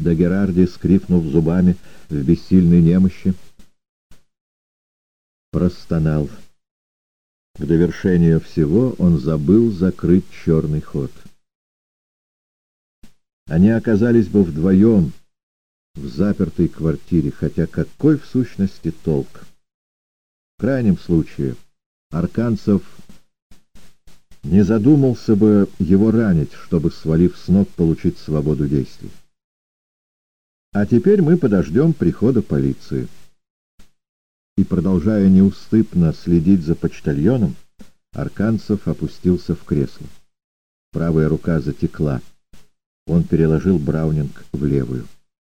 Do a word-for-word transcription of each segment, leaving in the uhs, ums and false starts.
Дагерарди, скрипнув зубами в бессильной немощи, простонал. К довершению всего он забыл закрыть черный ход. Они оказались бы вдвоем в запертой квартире, хотя какой в сущности толк? В крайнем случае Арканцев не задумался бы его ранить, чтобы, свалив с ног, получить свободу действий. А теперь мы подождем прихода полиции. И, продолжая неуступно следить за почтальоном, Арканцев опустился в кресло. Правая рука затекла. Он переложил Браунинг в левую.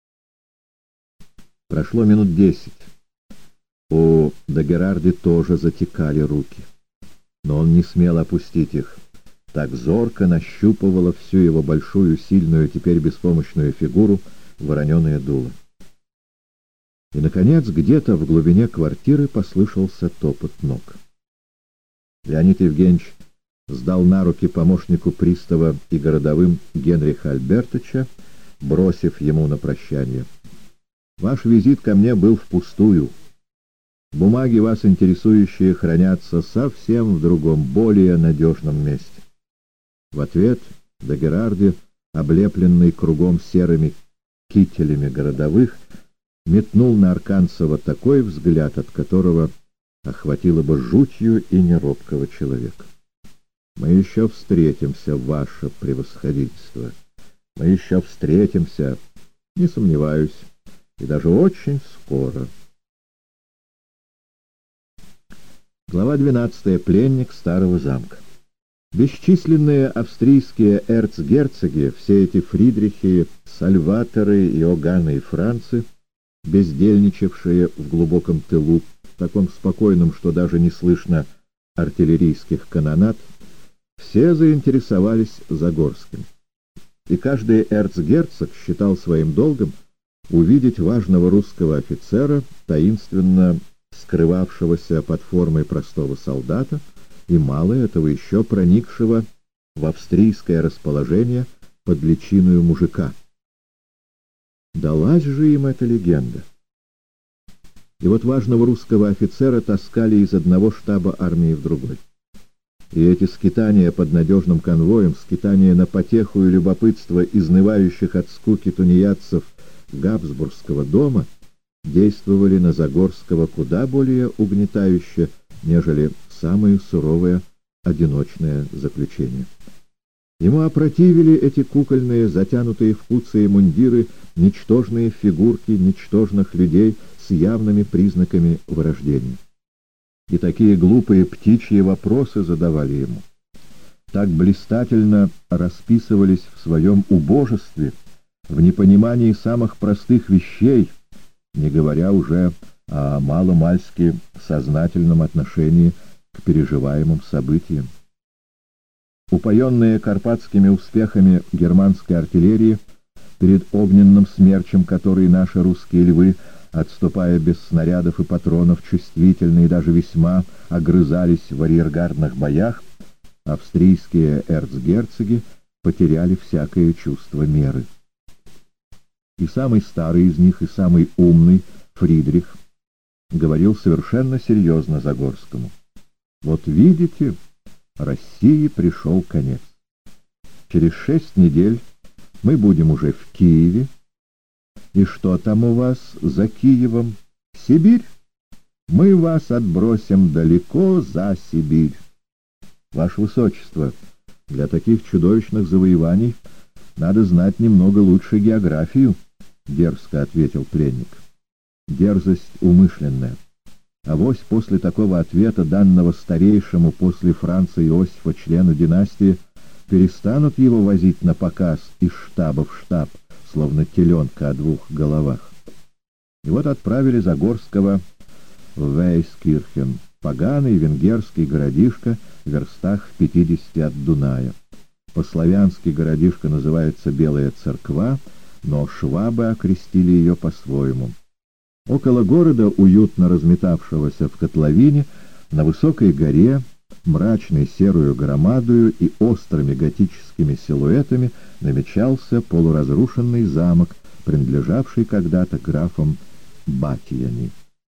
Прошло минут десять. У Дагерарди тоже затекали руки. Но он не смел опустить их. Так зорко нащупывала всю его большую, сильную, теперь беспомощную фигуру вороненое дуло. И, наконец, где-то в глубине квартиры послышался топот ног. Леонид Евгеньевич сдал на руки помощнику пристава и городовым Генриха Альбертовича, бросив ему на прощание: «Ваш визит ко мне был впустую. Бумаги, вас интересующие, хранятся совсем в другом, более надежном месте». В ответ Дагерарди, облепленный кругом серыми кителями городовых, метнул на Арканцева такой взгляд, от которого охватило бы жутью и неробкого человека. «Мы еще встретимся, ваше превосходительство. Мы еще встретимся, не сомневаюсь, и даже очень скоро». Глава двенадцатая. Пленник старого замка. Бесчисленные австрийские эрцгерцоги, все эти Фридрихи, Сальваторы, Иоганны и Францы, бездельничавшие в глубоком тылу, таком спокойном, что даже не слышно артиллерийских канонад, все заинтересовались Загорским. И каждый эрцгерцог считал своим долгом увидеть важного русского офицера, таинственно скрывавшегося под формой простого солдата, и мало этого еще проникшего в австрийское расположение под личиною мужика. Далась же им эта легенда. И вот важного русского офицера таскали из одного штаба армии в другой. И эти скитания под надежным конвоем, скитания на потеху и любопытство изнывающих от скуки тунеядцев Габсбургского дома действовали на Загорского куда более угнетающе, нежели самое суровое одиночное заключение. Ему опротивили эти кукольные, затянутые в куцые мундиры, ничтожные фигурки ничтожных людей с явными признаками вырождения. И такие глупые птичьи вопросы задавали ему. Так блистательно расписывались в своем убожестве, в непонимании самых простых вещей, не говоря уже о маломальски сознательном отношении к переживаемым событиям. Упоенные карпатскими успехами германской артиллерии, перед огненным смерчем, который наши русские львы, отступая без снарядов и патронов, чувствительно и даже весьма огрызались в арьергардных боях, австрийские эрцгерцоги потеряли всякое чувство меры. И самый старый из них, и самый умный, Фридрих, говорил совершенно серьезно Загорскому: «Вот видите, России пришел конец. Через шесть недель мы будем уже в Киеве. И что там у вас за Киевом? Сибирь? Мы вас отбросим далеко за Сибирь. Ваше Высочество, для таких чудовищных завоеваний надо знать немного лучше географию», — дерзко ответил пленник. Дерзость умышленная. Авось после такого ответа, данного старейшему после Франца Иосифа члену династии, перестанут его возить на показ из штаба в штаб, словно теленка о двух головах. И вот отправили Загорского в Вейскирхен, поганый венгерский городишко в верстах в пятидесяти от Дуная. По-славянски городишко называется Белая Церква, но швабы окрестили ее по-своему. Около города, уютно разметавшегося в котловине, на высокой горе, мрачной серую громадою и острыми готическими силуэтами, намечался полуразрушенный замок, принадлежавший когда-то графам Батиями.